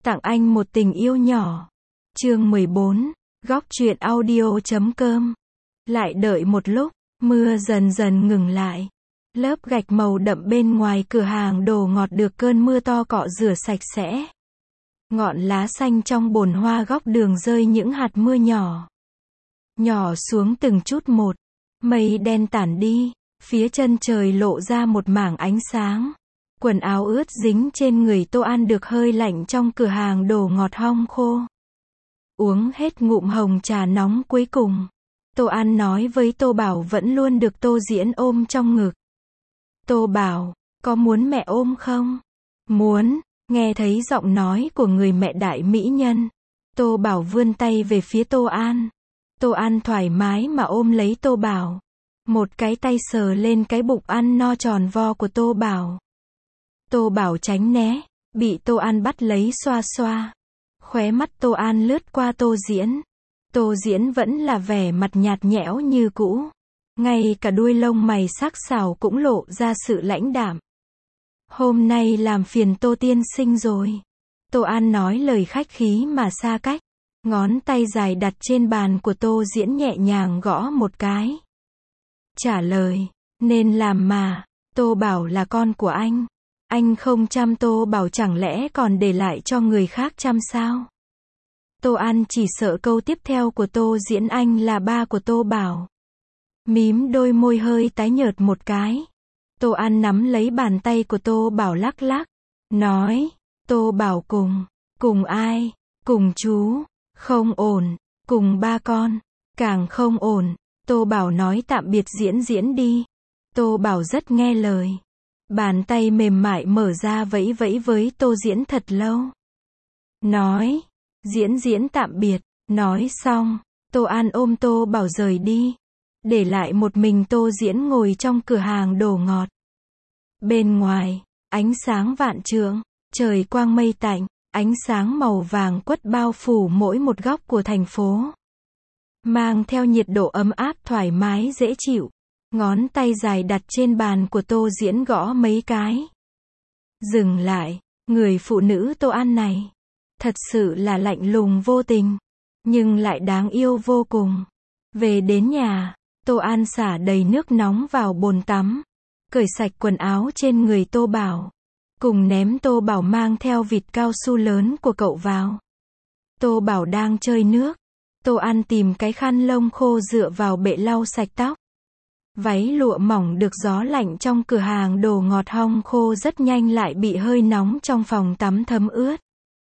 Tặng anh một tình yêu nhỏ. Chương 14, góc truyện audio.com. Lại đợi một lúc, mưa dần dần ngừng lại. Lớp gạch màu đậm bên ngoài cửa hàng đồ ngọt được cơn mưa to cọ rửa sạch sẽ. Ngọn lá xanh trong bồn hoa góc đường rơi những hạt mưa nhỏ. Nhỏ xuống từng chút một. Mây đen tản đi, phía chân trời lộ ra một mảng ánh sáng. Quần áo ướt dính trên người Tô An được hơi lạnh trong cửa hàng đồ ngọt hong khô. Uống hết ngụm hồng trà nóng cuối cùng, Tô An nói với Tô Bảo vẫn luôn được Tô Diễn ôm trong ngực. Tô Bảo, có muốn mẹ ôm không? Muốn. Nghe thấy giọng nói của người mẹ đại mỹ nhân, Tô Bảo vươn tay về phía Tô An. Tô An thoải mái mà ôm lấy Tô Bảo. Một cái tay sờ lên cái bụng ăn no tròn vo của Tô Bảo. Tô Bảo tránh né, bị Tô An bắt lấy xoa xoa. Khóe mắt Tô An lướt qua Tô Diễn. Tô Diễn vẫn là vẻ mặt nhạt nhẽo như cũ. Ngay cả đuôi lông mày sắc sảo cũng lộ ra sự lãnh đạm. Hôm nay làm phiền Tô tiên sinh rồi. Tô An nói lời khách khí mà xa cách. Ngón tay dài đặt trên bàn của Tô Diễn nhẹ nhàng gõ một cái. Trả lời, nên làm mà, Tô Bảo là con của anh. Anh không chăm Tô Bảo chẳng lẽ còn để lại cho người khác chăm sao? Tô An chỉ sợ câu tiếp theo của Tô Diễn anh là ba của Tô Bảo. Mím đôi môi hơi tái nhợt một cái. Tô An nắm lấy bàn tay của Tô Bảo lắc lắc. Nói, Tô Bảo cùng ai? Cùng chú. Không ổn. Cùng ba con. Càng không ổn. Tô Bảo nói tạm biệt Diễn Diễn đi. Tô Bảo rất nghe lời. Bàn tay mềm mại mở ra vẫy vẫy với Tô Diễn thật lâu. Nói, Diễn Diễn tạm biệt. Nói xong, Tô An ôm Tô Bảo rời đi. Để lại một mình Tô Diễn ngồi trong cửa hàng đồ ngọt. Bên ngoài, ánh sáng vạn trượng, trời quang mây tạnh, ánh sáng màu vàng quất bao phủ mỗi một góc của thành phố. Mang theo nhiệt độ ấm áp thoải mái dễ chịu. Ngón tay dài đặt trên bàn của Tô Diễn gõ mấy cái. Dừng lại, người phụ nữ Tô An này. Thật sự là lạnh lùng vô tình. Nhưng lại đáng yêu vô cùng. Về đến nhà, Tô An xả đầy nước nóng vào bồn tắm. Cởi sạch quần áo trên người Tô Bảo. Cùng ném Tô Bảo mang theo vịt cao su lớn của cậu vào. Tô Bảo đang chơi nước. Tô An tìm cái khăn lông khô dựa vào bệ lau sạch tóc. Váy lụa mỏng được gió lạnh trong cửa hàng đồ ngọt hong khô rất nhanh lại bị hơi nóng trong phòng tắm thấm ướt.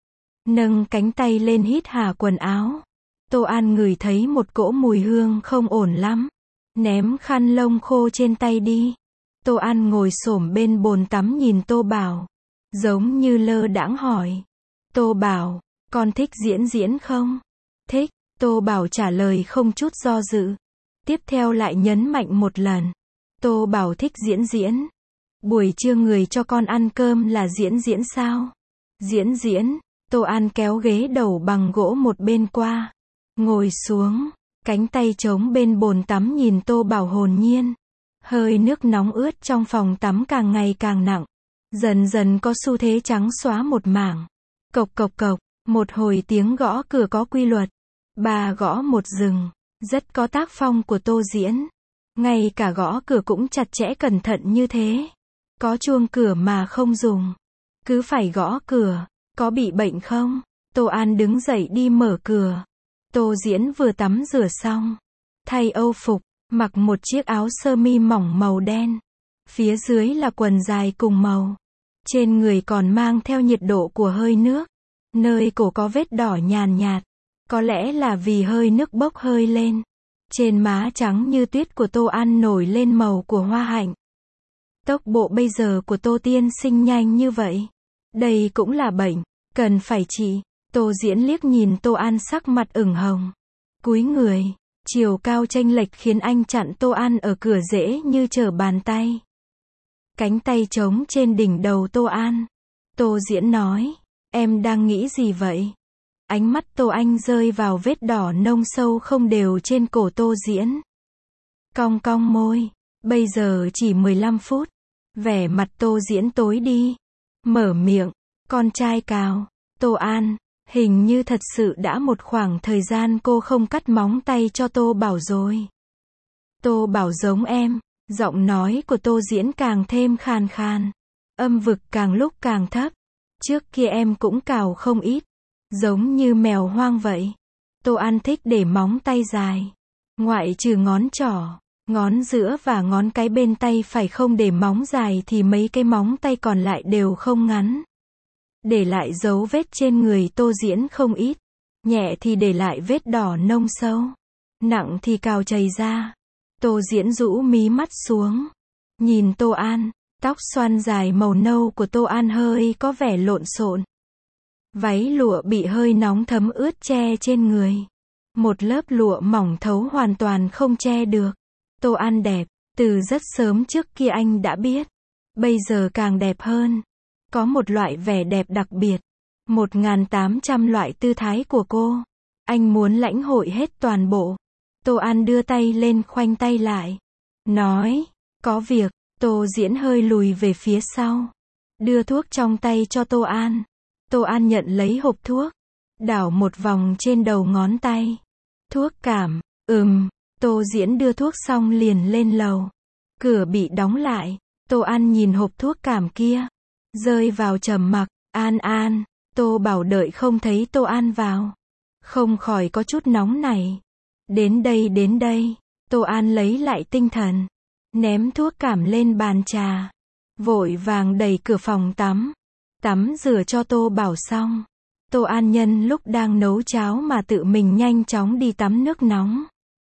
Nâng cánh tay lên hít hà quần áo. Tô An ngửi thấy một cỗ mùi hương không ổn lắm. Ném khăn lông khô trên tay đi. Tô An ngồi xổm bên bồn tắm nhìn Tô Bảo. Giống như lơ đãng hỏi. Tô Bảo, con thích Diễn Diễn không? Thích. Tô Bảo trả lời không chút do dự. Tiếp theo lại nhấn mạnh một lần. Tô Bảo thích Diễn Diễn. Buổi trưa người cho con ăn cơm là Diễn Diễn sao? Diễn Diễn. Tô An kéo ghế đầu bằng gỗ một bên qua. Ngồi xuống. Cánh tay trống bên bồn tắm nhìn Tô Bảo hồn nhiên. Hơi nước nóng ướt trong phòng tắm càng ngày càng nặng. Dần dần có xu thế trắng xóa một mảng. Cộc cộc cộc. Một hồi tiếng gõ cửa có quy luật. Ba gõ một rừng. Rất có tác phong của Tô Diễn. Ngay cả gõ cửa cũng chặt chẽ cẩn thận như thế. Có chuông cửa mà không dùng. Cứ phải gõ cửa. Có bị bệnh không? Tô An đứng dậy đi mở cửa. Tô Diễn vừa tắm rửa xong. Thay âu phục. Mặc một chiếc áo sơ mi mỏng màu đen. Phía dưới là quần dài cùng màu. Trên người còn mang theo nhiệt độ của hơi nước. Nơi cổ có vết đỏ nhàn nhạt. Có lẽ là vì hơi nước bốc hơi lên. Trên má trắng như tuyết của Tô An nổi lên màu của hoa hạnh. Tốc độ bây giờ của Tô tiên sinh nhanh như vậy. Đây cũng là bệnh. Cần phải trị. Tô Diễn liếc nhìn Tô An sắc mặt ửng hồng. Cúi người. Chiều cao chênh lệch khiến anh chặn Tô An ở cửa dễ như trở bàn tay. Cánh tay trống trên đỉnh đầu Tô An. Tô Diễn nói. Em đang nghĩ gì vậy? Ánh mắt Tô Anh rơi vào vết đỏ nông sâu không đều trên cổ Tô Diễn. Cong cong môi. Bây giờ chỉ 15 phút. Vẻ mặt Tô Diễn tối đi. Mở miệng. Con trai cào. Tô An, hình như thật sự đã một khoảng thời gian cô không cắt móng tay cho Tô Bảo rồi. Tô Bảo giống em, giọng nói của Tô Diễn càng thêm khàn khàn. Âm vực càng lúc càng thấp. Trước kia em cũng cào không ít. Giống như mèo hoang vậy. Tô An thích để móng tay dài. Ngoại trừ ngón trỏ, ngón giữa và ngón cái bên tay phải không để móng dài thì mấy cái móng tay còn lại đều không ngắn. Để lại dấu vết trên người Tô Diễn không ít. Nhẹ thì để lại vết đỏ nông sâu. Nặng thì cào chảy ra. Tô Diễn rũ mí mắt xuống. Nhìn Tô An, tóc xoăn dài màu nâu của Tô An hơi có vẻ lộn xộn. Váy lụa bị hơi nóng thấm ướt che trên người. Một lớp lụa mỏng thấu hoàn toàn không che được. Tô An đẹp, từ rất sớm trước kia anh đã biết. Bây giờ càng đẹp hơn. Có một loại vẻ đẹp đặc biệt. 1.800 loại tư thái của cô. Anh muốn lãnh hội hết toàn bộ. Tô An đưa tay lên khoanh tay lại. Nói, có việc. Tô Diễn hơi lùi về phía sau. Đưa thuốc trong tay cho Tô An. Tô An nhận lấy hộp thuốc. Đảo một vòng trên đầu ngón tay. Thuốc cảm, Tô Diễn đưa thuốc xong liền lên lầu. Cửa bị đóng lại. Tô An nhìn hộp thuốc cảm kia. Rơi vào trầm mặc. An. Tô Bảo đợi không thấy Tô An vào. Không khỏi có chút nóng này. Đến đây. Tô An lấy lại tinh thần. Ném thuốc cảm lên bàn trà. Vội vàng đẩy cửa phòng tắm. Tắm rửa cho Tô Bảo xong. Tô An nhân lúc đang nấu cháo mà tự mình nhanh chóng đi tắm nước nóng.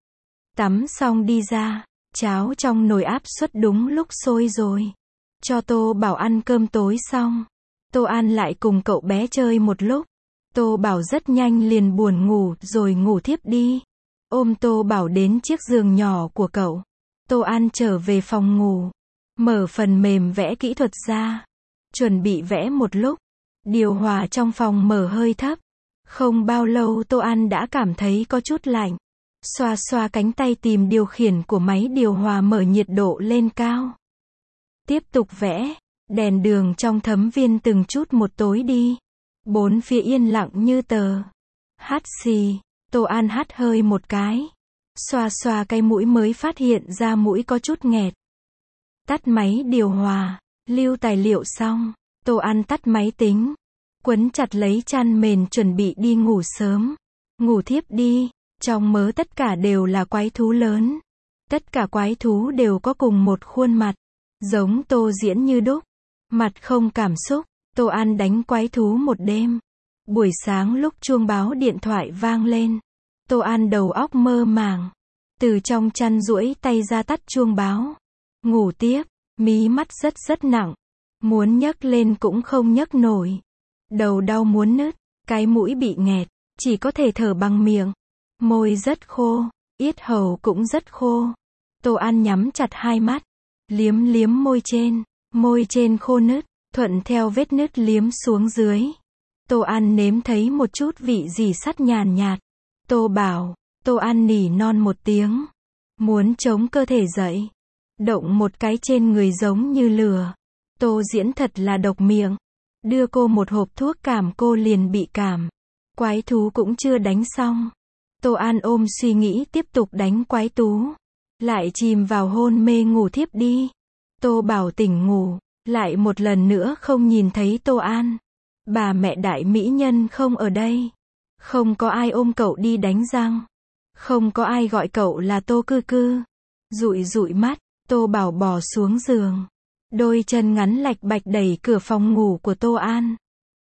Tắm xong đi ra. Cháo trong nồi áp suất đúng lúc sôi rồi. Cho Tô Bảo ăn cơm tối xong. Tô An lại cùng cậu bé chơi một lúc. Tô Bảo rất nhanh liền buồn ngủ rồi ngủ thiếp đi. Ôm Tô Bảo đến chiếc giường nhỏ của cậu. Tô An trở về phòng ngủ. Mở phần mềm vẽ kỹ thuật ra. Chuẩn bị vẽ một lúc. Điều hòa trong phòng mở hơi thấp. Không bao lâu Tô An đã cảm thấy có chút lạnh. Xoa xoa cánh tay tìm điều khiển của máy điều hòa mở nhiệt độ lên cao. Tiếp tục vẽ. Đèn đường trong thấm viên từng chút một tối đi. Bốn phía yên lặng như tờ. Hắt xì. Tô An hắt hơi một cái. Xoa xoa cái mũi mới phát hiện ra mũi có chút nghẹt. Tắt máy điều hòa. Lưu tài liệu xong. Tô An tắt máy tính. Quấn chặt lấy chăn mền chuẩn bị đi ngủ sớm. Ngủ thiếp đi. Trong mớ tất cả đều là quái thú lớn. Tất cả quái thú đều có cùng một khuôn mặt. Giống Tô Diễn như đúc. Mặt không cảm xúc. Tô An đánh quái thú một đêm. Buổi sáng lúc chuông báo điện thoại vang lên. Tô An đầu óc mơ màng. Từ trong chăn duỗi tay ra tắt chuông báo. Ngủ tiếp. Mí mắt rất nặng. Muốn nhấc lên cũng không nhấc nổi. Đầu đau muốn nứt. Cái mũi bị nghẹt. Chỉ có thể thở bằng miệng. Môi rất khô. Yết hầu cũng rất khô. Tô An nhắm chặt hai mắt. Liếm môi trên. Môi trên khô nứt. Thuận theo vết nứt liếm xuống dưới. Tô An nếm thấy một chút vị gì sắt nhàn nhạt. Tô Bảo. Tô An nỉ non một tiếng. Muốn chống cơ thể dậy. Động một cái trên người giống như lửa. Tô Diễn thật là độc miệng. Đưa cô một hộp thuốc cảm cô liền bị cảm. Quái thú cũng chưa đánh xong. Tô An ôm suy nghĩ tiếp tục đánh quái thú. Lại chìm vào hôn mê ngủ thiếp đi. Tô Bảo tỉnh ngủ. Lại một lần nữa không nhìn thấy Tô An. Bà mẹ đại mỹ nhân không ở đây. Không có ai ôm cậu đi đánh răng. Không có ai gọi cậu là Tô Cư Cư. Dụi mắt, Tô Bảo bò xuống giường. Đôi chân ngắn lạch bạch đẩy cửa phòng ngủ của Tô An.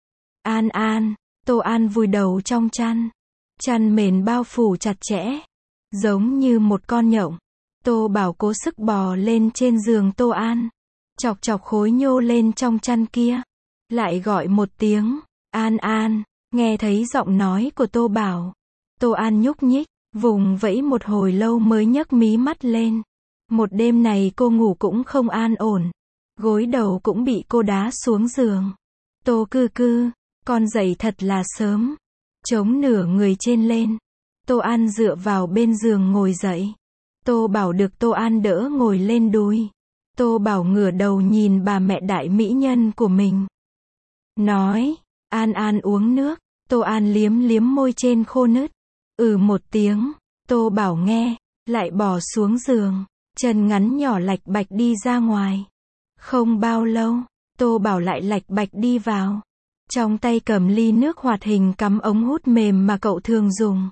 An. Tô An vùi đầu trong chăn. Chăn mền bao phủ chặt chẽ. Giống như một con nhộng. Tô Bảo cố sức bò lên trên giường Tô An. Chọc khối nhô lên trong chăn kia. Lại gọi một tiếng. An. Nghe thấy giọng nói của Tô Bảo. Tô An nhúc nhích. Vùng vẫy một hồi lâu mới nhấc mí mắt lên. Một đêm này cô ngủ cũng không an ổn. Gối đầu cũng bị cô đá xuống giường. Tô Cư Cư, con dậy thật là sớm. Chống nửa người trên lên. Tô An dựa vào bên giường ngồi dậy. Tô Bảo được Tô An đỡ ngồi lên đùi. Tô Bảo ngửa đầu nhìn bà mẹ đại mỹ nhân của mình. Nói, An An uống nước. Tô An liếm liếm môi trên khô nứt. Một tiếng. Tô Bảo nghe. Lại bò xuống giường. Chân ngắn nhỏ lạch bạch đi ra ngoài. Không bao lâu. Tô Bảo lại lạch bạch đi vào. Trong tay cầm ly nước hoạt hình cắm ống hút mềm mà cậu thường dùng.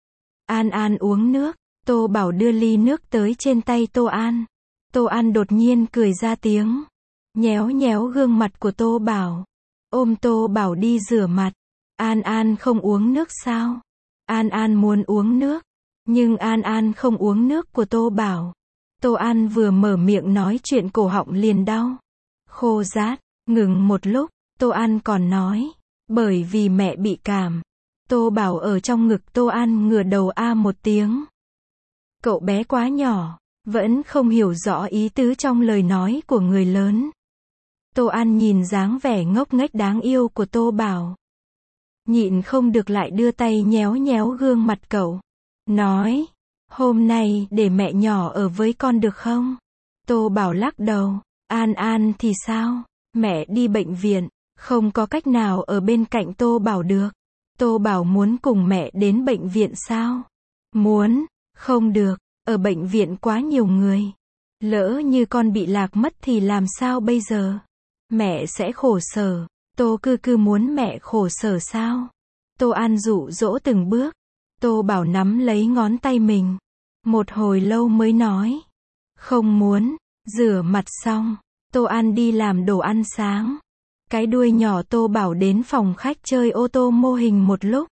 An An uống nước. Tô Bảo đưa ly nước tới trên tay Tô An. Tô An đột nhiên cười ra tiếng. Nhéo nhéo gương mặt của Tô Bảo. Ôm Tô Bảo đi rửa mặt. An An không uống nước sao? An An muốn uống nước. Nhưng An An không uống nước của Tô Bảo. Tô An vừa mở miệng nói chuyện cổ họng liền đau. Khô rát. Ngừng một lúc. Tô An còn nói. Bởi vì mẹ bị cảm. Tô Bảo ở trong ngực Tô An ngửa đầu a một tiếng. Cậu bé quá nhỏ. Vẫn không hiểu rõ ý tứ trong lời nói của người lớn. Tô An nhìn dáng vẻ ngốc nghếch đáng yêu của Tô Bảo. Nhịn không được lại đưa tay nhéo nhéo gương mặt cậu. Nói. Hôm nay để mẹ nhỏ ở với con được không? Tô Bảo lắc đầu. An An thì sao? Mẹ đi bệnh viện. Không có cách nào ở bên cạnh Tô Bảo được. Tô Bảo muốn cùng mẹ đến bệnh viện sao? Muốn. Không được. Ở bệnh viện quá nhiều người. Lỡ như con bị lạc mất thì làm sao bây giờ? Mẹ sẽ khổ sở. Tô Cư muốn mẹ khổ sở sao? Tô An dụ dỗ từng bước. Tô Bảo nắm lấy ngón tay mình. Một hồi lâu mới nói. Không muốn. Rửa mặt xong. Tô An đi làm đồ ăn sáng. Cái đuôi nhỏ Tô Bảo đến phòng khách chơi ô tô mô hình một lúc.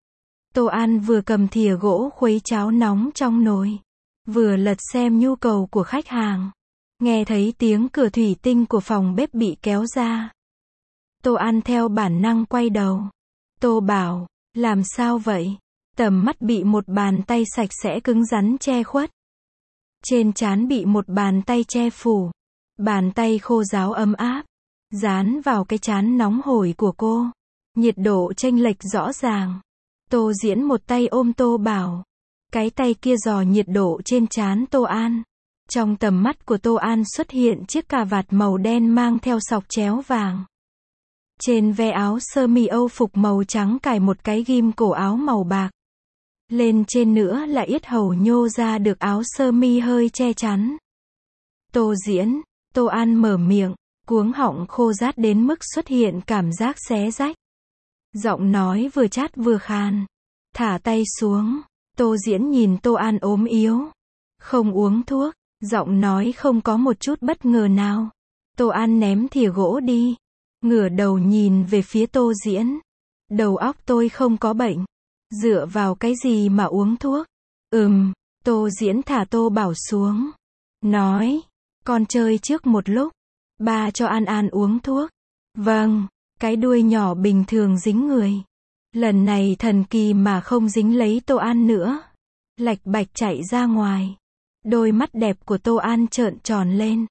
Tô An vừa cầm thìa gỗ khuấy cháo nóng trong nồi. Vừa lật xem nhu cầu của khách hàng. Nghe thấy tiếng cửa thủy tinh của phòng bếp bị kéo ra. Tô An theo bản năng quay đầu. Tô Bảo, làm sao vậy? Tầm mắt bị một bàn tay sạch sẽ cứng rắn che khuất. Trên trán bị một bàn tay che phủ. Bàn tay khô ráo ấm áp. Dán vào cái trán nóng hổi của cô. Nhiệt độ chênh lệch rõ ràng. Tô Diễn một tay ôm Tô Bảo. Cái tay kia dò nhiệt độ trên trán Tô An. Trong tầm mắt của Tô An xuất hiện chiếc cà vạt màu đen mang theo sọc chéo vàng. Trên ve áo sơ mi Âu phục màu trắng cài một cái ghim cổ áo màu bạc. Lên trên nữa là yết hầu nhô ra được áo sơ mi hơi che chắn. Tô Diễn, Tô An mở miệng, cuống họng khô rát đến mức xuất hiện cảm giác xé rách. Giọng nói vừa chát vừa khàn. Thả tay xuống. Tô Diễn nhìn Tô An ốm yếu. Không uống thuốc. Giọng nói không có một chút bất ngờ nào. Tô An ném thìa gỗ đi. Ngửa đầu nhìn về phía Tô Diễn. Đầu óc tôi không có bệnh. Dựa vào cái gì mà uống thuốc? Tô Diễn thả Tô Bảo xuống. Nói. Con chơi trước một lúc. Ba cho An An uống thuốc. Vâng. Cái đuôi nhỏ bình thường dính người. Lần này thần kỳ mà không dính lấy Tô An nữa. Lạch bạch chạy ra ngoài. Đôi mắt đẹp của Tô An trợn tròn lên.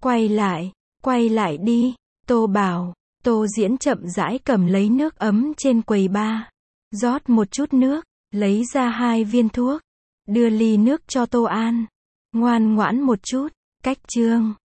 Quay lại đi. Tô Bảo. Tô Diễn chậm rãi cầm lấy nước ấm trên quầy bar. Rót một chút nước. Lấy ra 2 viên thuốc. Đưa ly nước cho Tô An. Ngoan ngoãn một chút. Cách chương.